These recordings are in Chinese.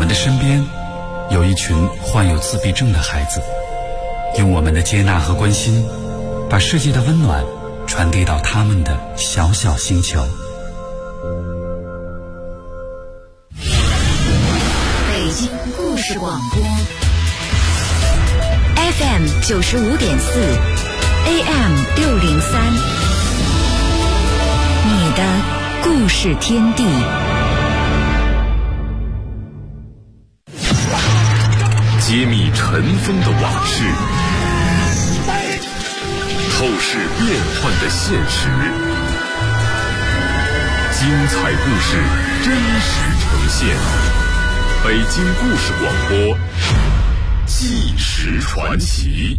们的身边有一群患有自闭症的孩子，用我们的接纳和关心，把世界的温暖传递到他们的小小星球。 北京故事广播 FM 95.4 AM 603，你的故事天地。 揭秘尘封的往事，透视变幻的现实，精彩故事真实呈现。北京故事广播，纪实传奇。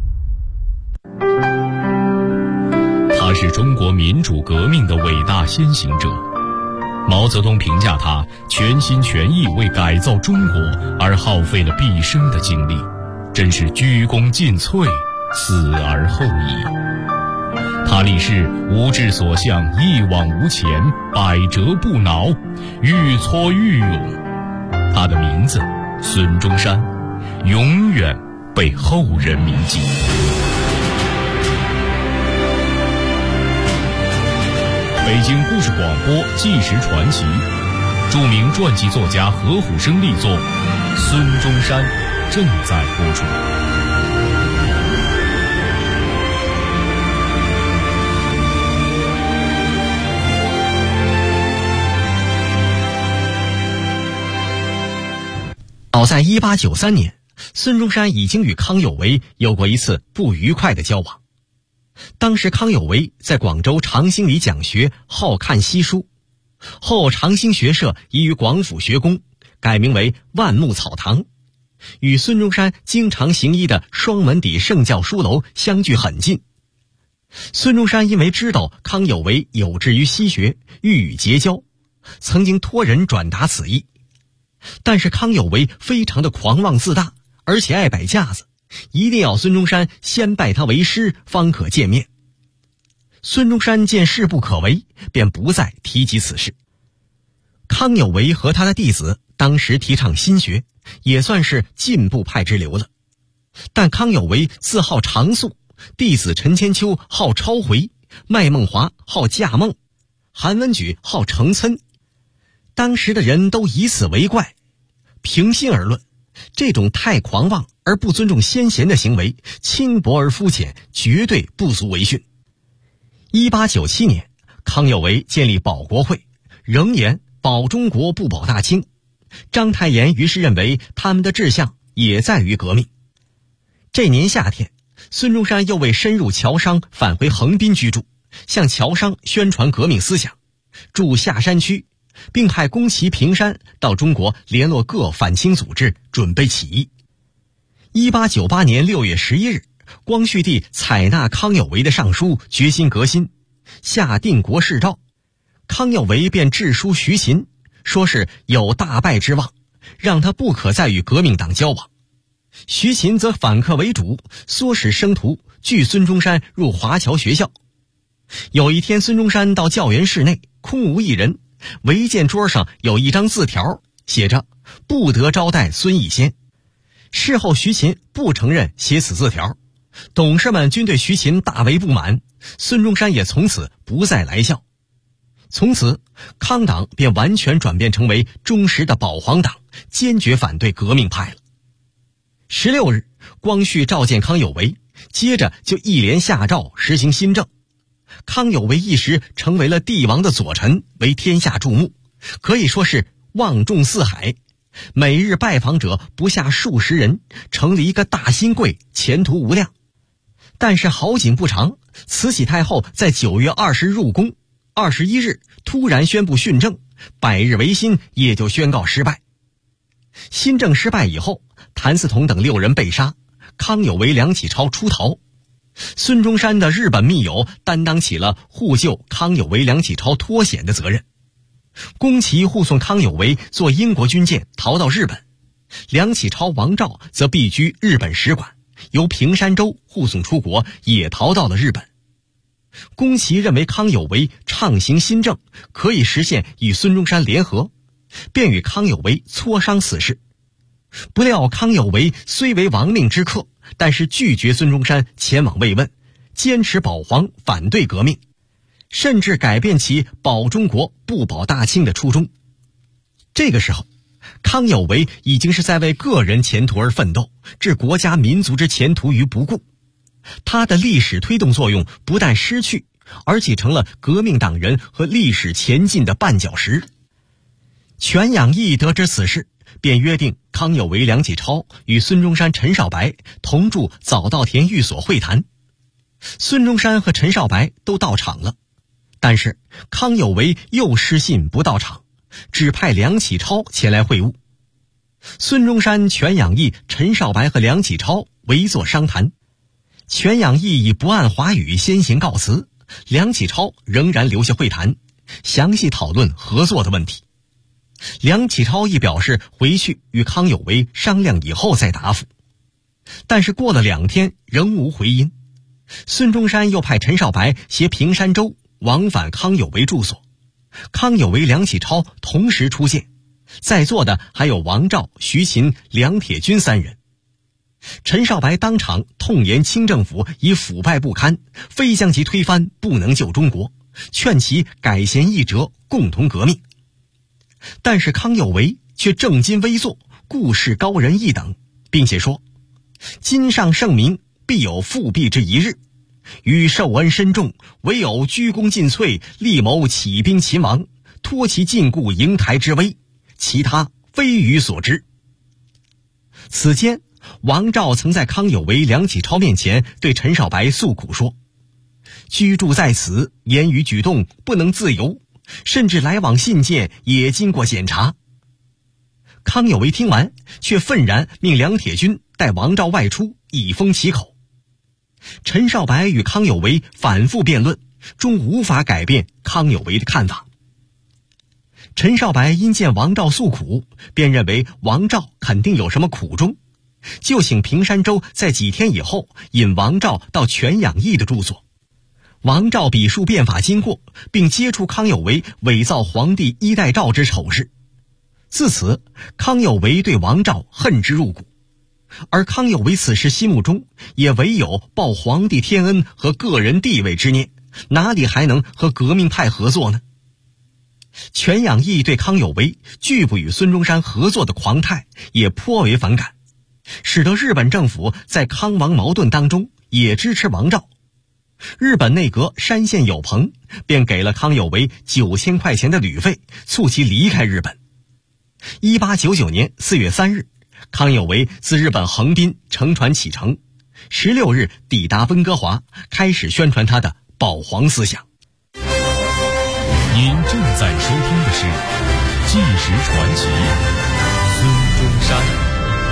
他是中国民主革命的伟大先行者。毛泽东评价他全心全意为改造中国而耗费了毕生的精力，真是鞠躬尽瘁，死而后已。他立誓无志所向，一往无前，百折不挠，愈挫愈勇。他的名字孙中山，永远被后人铭记。北京故事广播纪实传奇，著名传记作家何虎生力作《孙中山》正在播出。 早在1893年，孙中山已经与康有为有过一次不愉快的交往。当时康有为在广州长兴里讲学，好看西书，后长兴学社移于广府学宫，改名为万木草堂，与孙中山经常行医的双门底圣教书楼相距很近。孙中山因为知道康有为有志于西学，欲与结交，曾经托人转达此意。但是康有为非常的狂妄自大，而且爱摆架子，一定要孙中山先拜他为师方可见面。孙中山见事不可为，便不再提及此事。康有为和他的弟子当时提倡新学，也算是进步派之流了。但康有为自好常宿，弟子陈千秋好抄回，麦孟华好驾梦，韩文举好成参。当时的人都以此为怪。平心而论，这种太狂妄而不尊重先贤的行为，轻薄而肤浅，绝对不足为训。1897年，康有为建立保国会，仍言保中国不保大清。章太炎于是认为他们的志向也在于革命。这年夏天，孙中山又为深入侨商返回横滨居住，向侨商宣传革命思想，驻下山区，并派宫崎平山到中国联络各反清组织，准备起义。1898年6月11日，光绪帝采纳康有为的上书，决心革新，下定国誓诏。康有为便致书徐勤，说是有大败之望，让他不可再与革命党交往。徐勤则反客为主，唆使生徒拒孙中山入华侨学校。有一天，孙中山到教员室内，空无一人，唯见桌上有一张字条，写着不得招待孙逸仙。事后徐勤不承认写此字条，董事们均对徐勤大为不满，孙中山也从此不再来校。从此康党便完全转变成为忠实的保皇党，坚决反对革命派了。16日，光绪召见康有为，接着就一连下诏实行新政。康有为一时成为了帝王的左臣，为天下注目，可以说是望重四海，每日拜访者不下数十人，成了一个大新贵，前途无量。但是好景不长，慈禧太后在9月20日入宫，21日突然宣布训政，百日维新也就宣告失败。新政失败以后，谭嗣同等6人被杀，康有为、梁启超出逃。孙中山的日本密友担当起了护救康有为、梁启超脱险的责任。宫崎护送康有为坐英国军舰逃到日本，梁启超、王照则避居日本使馆，由平山州护送出国，也逃到了日本。宫崎认为康有为畅行新政，可以实现与孙中山联合， 便与康有为磋商此事。不料康有为虽为亡命之客，但是拒绝孙中山前往慰问，坚持保皇，反对革命，甚至改变其保中国不保大清的初衷。这个时候，康有为已经是在为个人前途而奋斗，置国家民族之前途于不顾。他的历史推动作用不但失去，而且成了革命党人和历史前进的绊脚石。全养义得知此事，便约定康有为、梁启超与孙中山、陈少白同驻早稻田寓所会谈。孙中山和陈少白都到场了，但是康有为又失信不到场，只派梁启超前来会晤。孙中山、全养义、陈少白和梁启超围坐商谈。全养义以不谙华语先行告辞，梁启超仍然留下会谈，详细讨论合作的问题。梁启超亦表示回去与康有为商量以后再答复，但是过了2天仍无回音。孙中山又派陈少白携平山州往返康有为住所，康有为、梁启超同时出现，在座的还有王照、徐勤、梁铁军3人。陈少白当场痛言清政府已腐败不堪，非将其推翻不能救中国，劝其改弦易辙，共同革命。但是康有为却正襟危坐，故视高人一等，并且说：今上圣明，必有复辟之一日，予受恩深重，唯有鞠躬尽瘁，力谋起兵勤王，托其禁锢瀛台之危，其他非予所知。此间王照曾在康有为、梁启超面前对陈少白诉苦说：居住在此，言语举动不能自由，甚至来往信件也经过检查。康有为听完，却愤然命梁铁军带王照外出，以封其口。陈少白与康有为反复辩论，终无法改变康有为的看法。陈少白因见王照诉苦，便认为王照肯定有什么苦衷，就请平山州在几天以后引王照到全养义的住所。王照笔述变法经过，并揭出康有为伪造皇帝衣带诏之丑事。自此，康有为对王照恨之入骨，而康有为此时心目中也唯有报皇帝天恩和个人地位之念，哪里还能和革命派合作呢？全养义对康有为拒不与孙中山合作的狂态也颇为反感，使得日本政府在康王矛盾当中也支持王照。日本内阁山县有朋便给了康有为9000块钱的旅费，促其离开日本。1899年4月3日，康有为自日本横滨乘船启程，16日抵达温哥华，开始宣传他的保皇思想。 您正在收听的是《纪实传奇》，孙中山。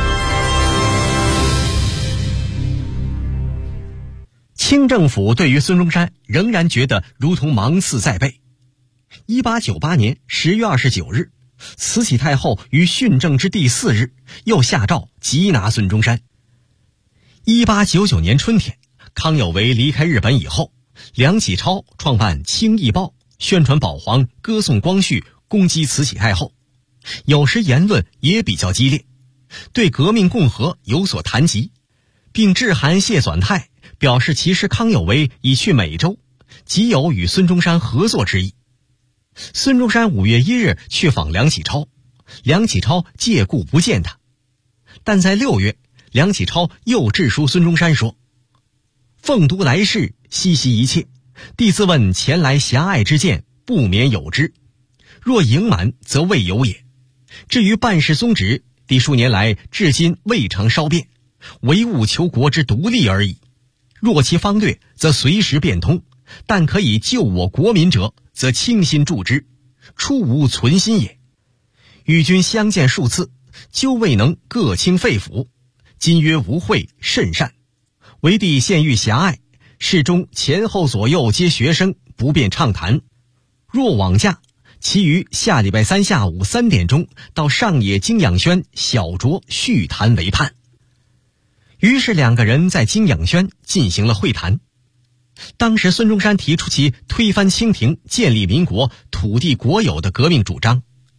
清政府对于孙中山仍然觉得如同芒刺在背。1898年10月29日，慈禧太后于训政之第4日又下诏缉拿孙中山。1899年春天，康有为离开日本以后，梁启超创办《清议报》，宣传保皇，歌颂光绪，攻击慈禧太后，有时言论也比较激烈，对革命共和有所谈及，并致函谢纂泰，表示其师康有为已去美洲，极有与孙中山合作之意。孙中山5月1日去访梁启超，梁启超借故不见他。但在6月，梁启超又致书孙中山说：奉读来事，悉悉一切，弟自问前来狭隘之见，不免有之，若盈满则未有也。至于办事宗旨，弟数年来至今未尝稍变，唯务求国之独立而已。若其方略，则随时变通，但可以救我国民者，则倾心助之，初无存心也。与君相见数次，究未能各倾肺腑，今约无会，甚善。唯弟现欲狭隘，室中前后左右皆学生，不便畅谈。若往假，其余下礼拜3下午3点钟到上野经养轩小酌叙谈为盼。于是2个人在经养轩进行了会谈。当时孙中山提出其推翻清廷、建立民国、土地国有的革命主张，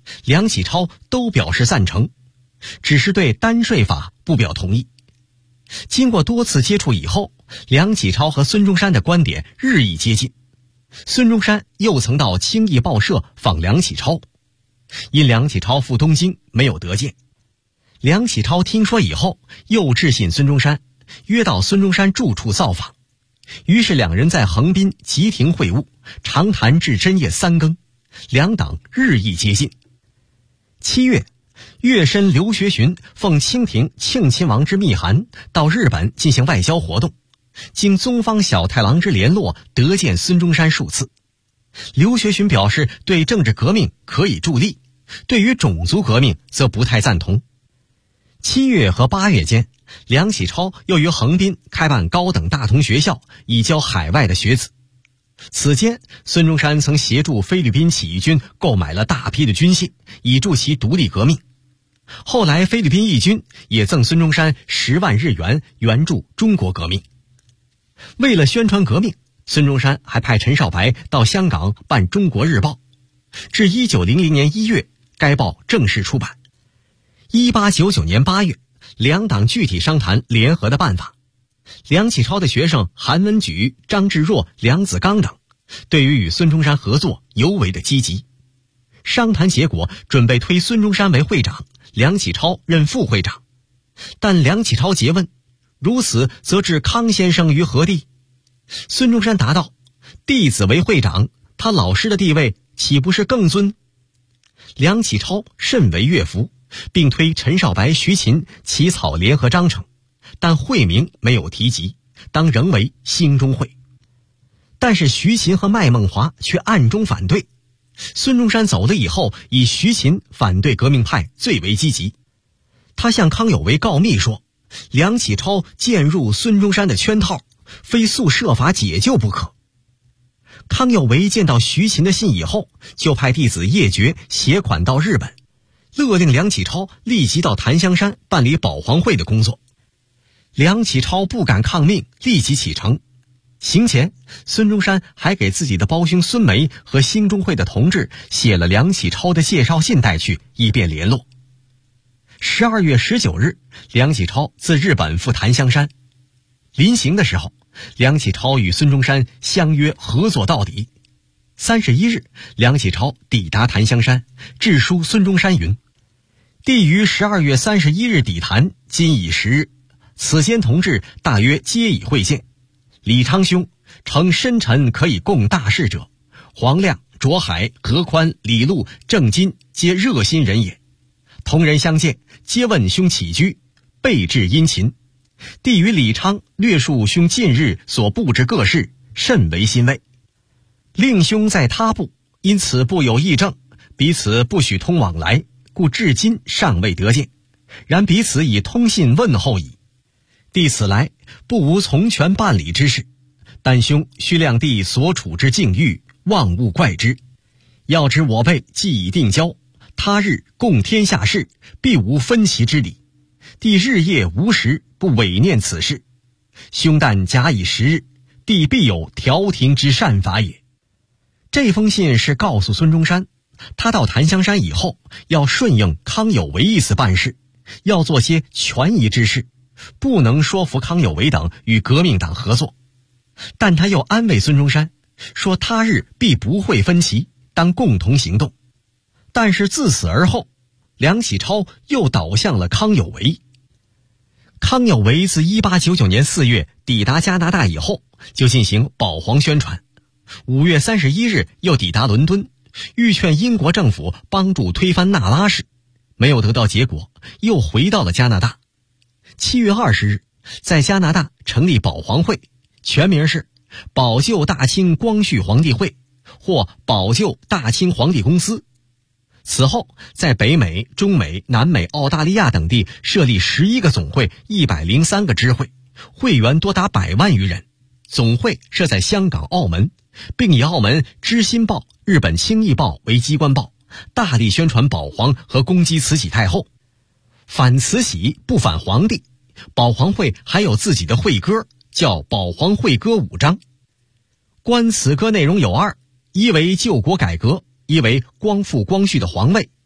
梁启超都表示赞成，只是对单税法不表同意。经过多次接触以后，梁启超和孙中山的观点日益接近。孙中山又曾到清艺报社访梁启超，因梁启超赴东京没有得见。梁启超听说以后，又致信孙中山，约到孙中山住处造访。于是两人在横滨集庭会晤，长谈至深夜3更，两党日益接近。7月，岳申刘学询奉清廷庆亲王之密函到日本进行外交活动，经宗方小太郎之联络，得见孙中山数次。刘学询表示对政治革命可以助力，对于种族革命则不太赞同。7月和8月间，梁启超又于横滨开办高等大同学校，以教海外的学子。此间，孙中山曾协助菲律宾起义军购买了大批的军械，以助其独立革命。后来菲律宾义军也赠孙中山10万日元援助中国革命。为了宣传革命，孙中山还派陈少白到香港办《中国日报》，至1900年1月，该报正式出版。1899年8月，两党具体商谈联合的办法。梁启超的学生韩文举、张志若、梁子刚等，对于与孙中山合作尤为的积极。商谈结果准备推孙中山为会长，梁启超任副会长。但梁启超诘问：如此则置康先生于何地？孙中山答道：弟子为会长，他老师的地位岂不是更尊？梁启超甚为悦服，并推陈少白、徐勤起草联合章程，但会名没有提及，当仍为兴中会。但是徐勤和麦孟华却暗中反对。孙中山走了以后，以徐勤反对革命派最为积极。他向康有为告密说，梁启超渐入孙中山的圈套，非速设法解救不可。康有为见到徐勤的信以后，就派弟子叶觉携款到日本，勒令梁启超立即到檀香山办理保皇会的工作。梁启超不敢抗命，立即启程。行前，孙中山还给自己的胞兄孙梅和兴中会的同志写了梁启超的介绍信带去，以便联络。12月19日，梁启超自日本赴檀香山。临行的时候，梁启超与孙中山相约合作到底。31日，梁启超抵达檀香山，致书孙中山云：弟于12月31日抵檀，今已10日，此间同志大约皆已会见。李昌兄诚深沉可以共大事者，黄亮、卓海、何宽、李禄、郑金皆热心人也。同人相见，皆问兄起居，备至殷勤。弟与李昌略述兄近日所布置各事，甚为欣慰。令兄在他部，因此部有议政，彼此不许通往来，故至今尚未得见。然彼此以通信问候矣。弟此来，不无从权办理之事，但兄须量弟所处之境遇，望勿怪之。要知我辈既已定交，他日共天下事，必无分歧之理。弟日夜无时，不违念此事。兄但假以时日，弟必有调停之善法也。这封信是告诉孙中山，他到檀香山以后，要顺应康有为意思办事，要做些权宜之事，不能说服康有为等与革命党合作。但他又安慰孙中山，说他日必不会分歧，当共同行动。但是自此而后，梁启超又倒向了康有为。康有为自1899年4月抵达加拿大以后，就进行保皇宣传。5月31日又抵达伦敦，欲劝英国政府帮助推翻纳拉氏，没有得到结果，又回到了加拿大。7月20日，在加拿大成立保皇会，全名是保救大清光绪皇帝会或保救大清皇帝公司。此后，在北美、中美、南美、澳大利亚等地设立11个总会，103个支会，会员多达100万余人。总会设在香港、澳门，并以澳门《知新报》、日本《清艺报》为机关报，大力宣传保皇和攻击慈禧太后。反慈禧不反皇帝，保皇会还有自己的会歌，叫保皇会歌5章。观此歌内容有2，一为救国改革，一为光复光绪的皇位，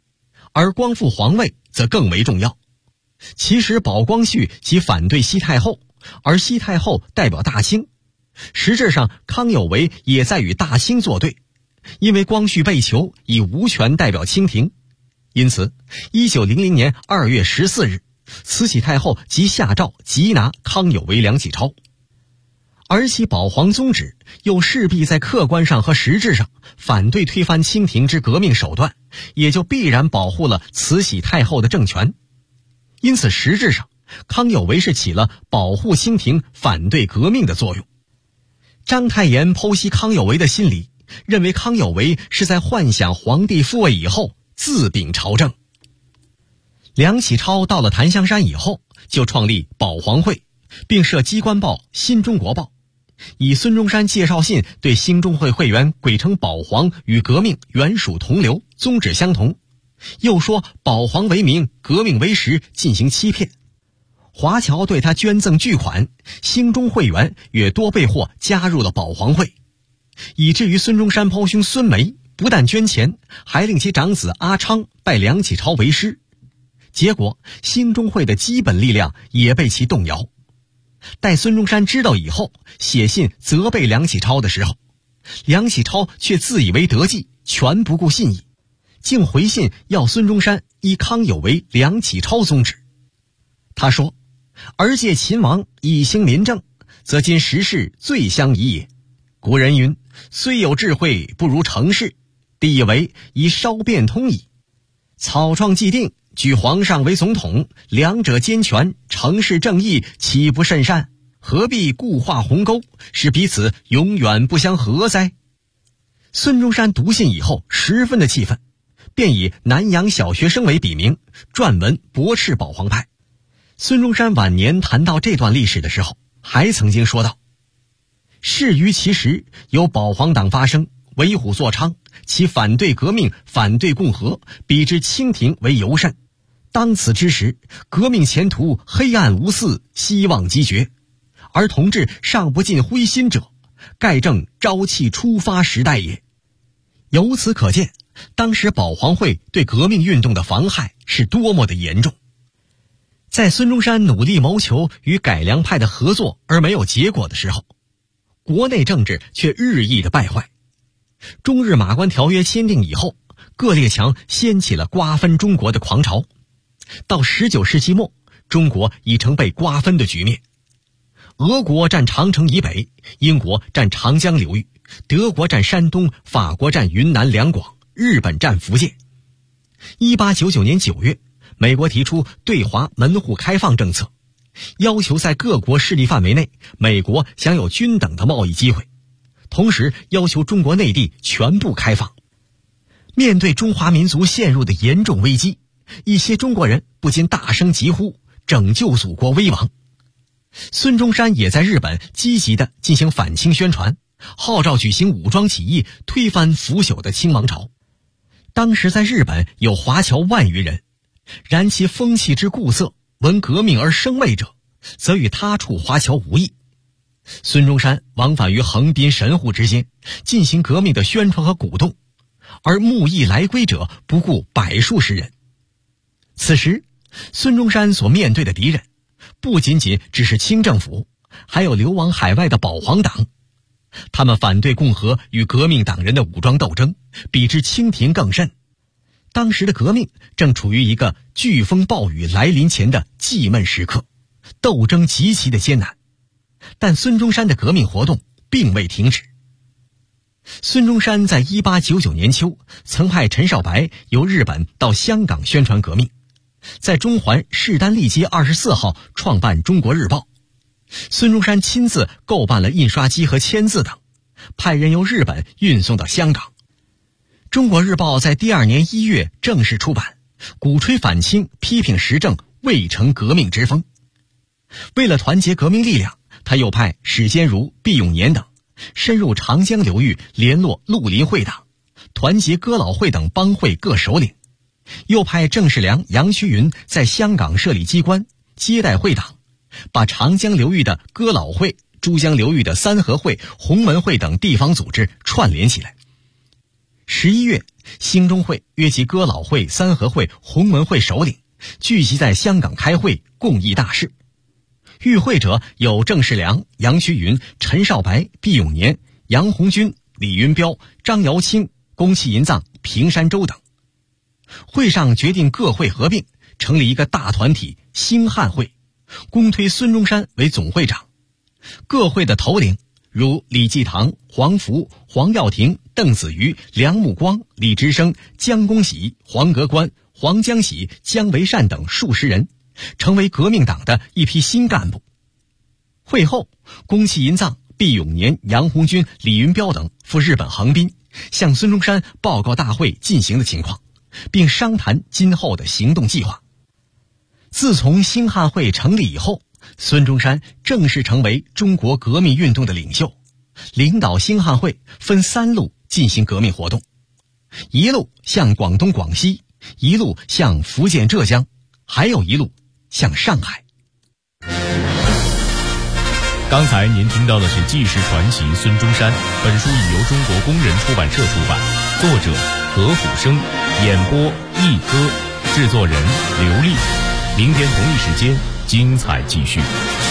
而光复皇位则更为重要。其实保光绪即反对西太后，而西太后代表大清，实质上康有为也在与大清作对，因为光绪被囚已无权代表清廷。因此1900年2月14日，慈禧太后即下诏缉拿康有为、梁启超，而其保皇宗旨又势必在客观上和实质上反对推翻清廷之革命手段，也就必然保护了慈禧太后的政权。因此实质上康有为是起了保护清廷、反对革命的作用。章太炎剖析康有为的心理，认为康有为是在幻想皇帝复位以后自秉朝政。梁启超到了檀香山以后，就创立保皇会，并设机关报《新中国报》，以孙中山介绍信对兴中会会员鬼称保皇与革命原属同流，宗旨相同，又说保皇为名，革命为实，进行欺骗。华侨对他捐赠巨款，兴中会员也多被获加入了保皇会，以至于孙中山胞兄孙眉不但捐钱，还令其长子阿昌拜梁启超为师。结果兴中会的基本力量也被其动摇。待孙中山知道以后，写信责备梁启超的时候，梁启超却自以为得计，全不顾信义，竟回信要孙中山依康有为、梁启超宗旨。他说：而借秦王以兴民政，则今时事最相宜也。古人云：虽有智慧，不如成事。地以为已稍变通矣。草创既定，举皇上为总统，两者兼权，成事正义，岂不甚善？何必固化鸿沟，使彼此永远不相合哉？孙中山读信以后十分的气愤，便以南洋小学生为笔名，撰文驳斥保皇派。孙中山晚年谈到这段历史的时候，还曾经说道：事于其时，有保皇党发生，为虎作伥，其反对革命，反对共和，比之清廷为尤甚。当此之时，革命前途黑暗无似，希望积绝，而同志尚不尽灰心者，盖正朝气出发时代也。由此可见，当时保皇会对革命运动的妨害是多么的严重。在孙中山努力谋求与改良派的合作而没有结果的时候，国内政治却日益的败坏。中日马关条约签订以后，各列强掀起了瓜分中国的狂潮。到19世纪末，中国已成被瓜分的局面。俄国占长城以北，英国占长江流域，德国占山东，法国占云南两广，日本占福建。1899年9月，美国提出对华门户开放政策，要求在各国势力范围内，美国享有均等的贸易机会，同时要求中国内地全部开放。面对中华民族陷入的严重危机，一些中国人不禁大声疾呼，拯救祖国危亡。孙中山也在日本积极地进行反清宣传，号召举行武装起义，推翻腐朽的清王朝。当时在日本有华侨万余人，然其风气之固色，闻革命而生畏者，则与他处华侨无异。孙中山往返于横滨、神户之间，进行革命的宣传和鼓动，而慕义来归者不顾百数十人。此时孙中山所面对的敌人不仅仅只是清政府，还有流亡海外的保皇党。他们反对共和与革命党人的武装斗争，比之清廷更甚。当时的革命正处于一个飓风暴雨来临前的寂闷时刻，斗争极其的艰难。但孙中山的革命活动并未停止。孙中山在1899年秋曾派陈少白由日本到香港宣传革命，在中环士丹利街24号创办《中国日报》。孙中山亲自购办了印刷机和签字等，派人由日本运送到香港。《中国日报》在第二年1月正式出版，鼓吹反清，批评时政，未成革命之风。为了团结革命力量，他又派史坚如、毕永年等深入长江流域，联络绿林会党，团结哥老会等帮会各首领，又派郑世良、杨衢云在香港设立机关，接待会党，把长江流域的哥老会、珠江流域的三合会、洪门会等地方组织串联起来。11月， 兴中会约集哥老会、三合会、弘门会首领，聚集在香港开会，共议大事。与会者有郑世良、杨衢云、陈少白、毕永年、杨鸿钧、李云彪、张尧清、宫崎银藏、平山周等。会上决定各会合并，成立一个大团体兴汉会，公推孙中山为总会长。各会的头领如李济棠、黄福、黄耀庭、邓子瑜、梁木光、李直升、江公喜、黄格官、黄江喜、姜维善等数十人，成为革命党的一批新干部。会后，宫崎银藏、毕永年、杨鸿钧、李云彪等赴日本横滨，向孙中山报告大会进行的情况，并商谈今后的行动计划。自从兴汉会成立以后，孙中山正式成为中国革命运动的领袖，领导兴汉会分3路进行革命活动，一路向广东广西，一路向福建浙江，还有一路向上海。 刚才您听到的是纪实传奇孙中山，本书已由中国工人出版社出版，作者何虎生，演播一哥，制作人刘丽。明天同一时间精彩继续。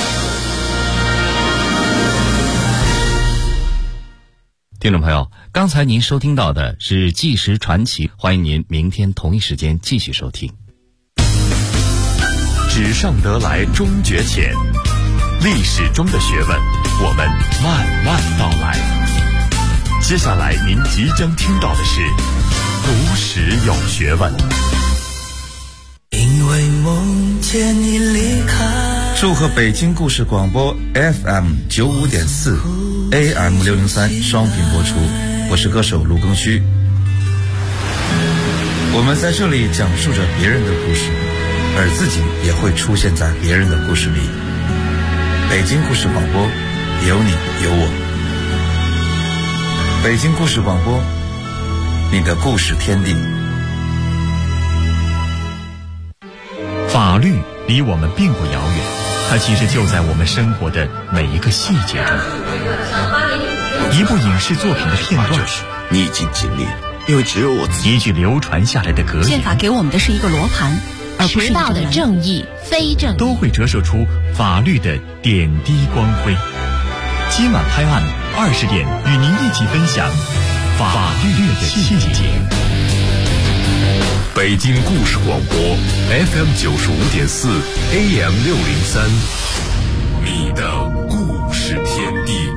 听众朋友，刚才您收听到的是纪实传奇，欢迎您明天同一时间继续收听。 纸上得来终觉浅，历史中的学问，我们慢慢道来。接下来您即将听到的是读史有学问。 因为梦见你离开。祝贺北京故事广播 FM 95.4 AM 603双频播出，我是歌手卢庚戌。我们在这里讲述着别人的故事，而自己也会出现在别人的故事里。北京故事广播，有你有我。北京故事广播，你的故事天地。 法律离我们并不遥远，它其实就在我们生活的每一个细节中。一部影视作品的片段， 逆境经历，因为只有我自己。 一句流传下来的格言， 宪法给我们的是一个罗盘，而不是一个的正义、非正义， 都会折射出法律的点滴光辉。今晚拍案20点，与您一起分享法律的细节。 北京故事广播 FM 95.4 AM 603，你的故事天地。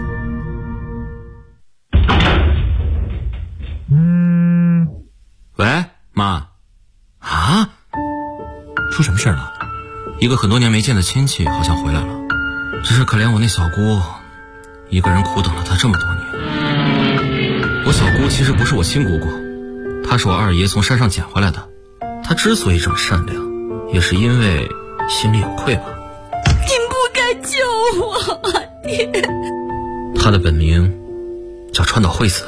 喂，妈。啊？ 出什么事了？ 一个很多年没见的亲戚好像回来了，只是可怜我那小姑，一个人苦等了她这么多年。我小姑其实不是我亲姑姑，她是我二爷从山上捡回来的。她之所以这么善良，也是因为心里有愧吧。 您不该救我，爹。 她的本名叫川岛惠子。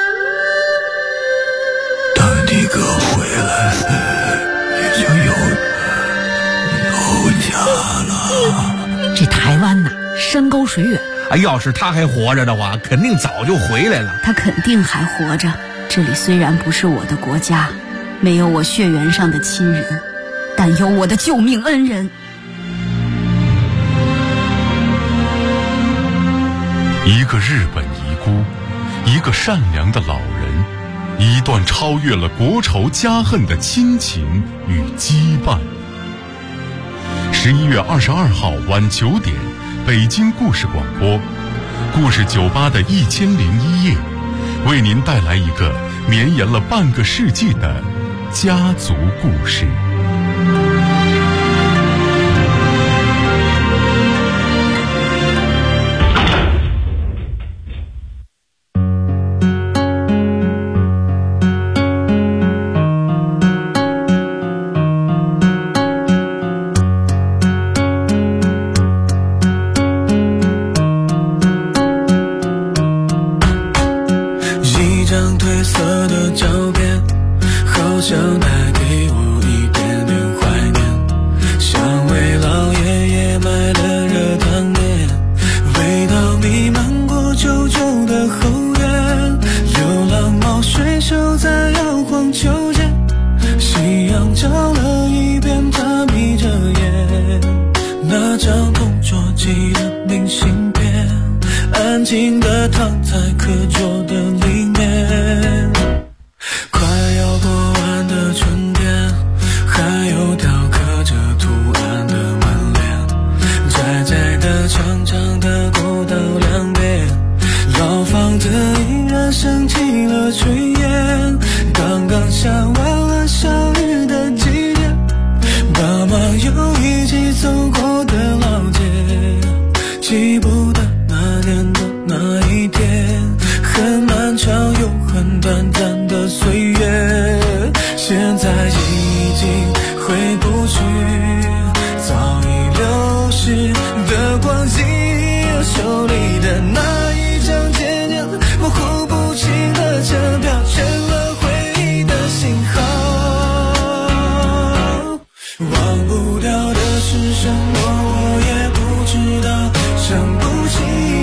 大弟哥回来已经有家了。 这台湾呐，山高水远。 要是他还活着的话，肯定早就回来了。 他肯定还活着。这里虽然不是我的国家，没有我血缘上的亲人，但有我的救命恩人。 一个日本遗孤，一个善良的老人，一段超越了国仇家恨的亲情与羁绊。11月22号晚9点，北京故事广播，故事酒吧的1001夜，为您带来一个绵延了半个世纪的家族故事。 一张褪色的照片，好像带给我一点信片，安静地躺在课桌的里面。快要过完的春天，还有雕刻着图案的门帘，窄窄的长长的过道两边，老房子依然升起了炊烟，刚刚下完了小雨的季节，爸妈又一起走过的老街，记不得那年的那一天，很漫长又很短暂的岁月，现在已经回不去早已流逝的光景，手里的那一张渐渐模糊不清的车票，成了回忆的信号。忘不掉的是什么，我也不知道，想不起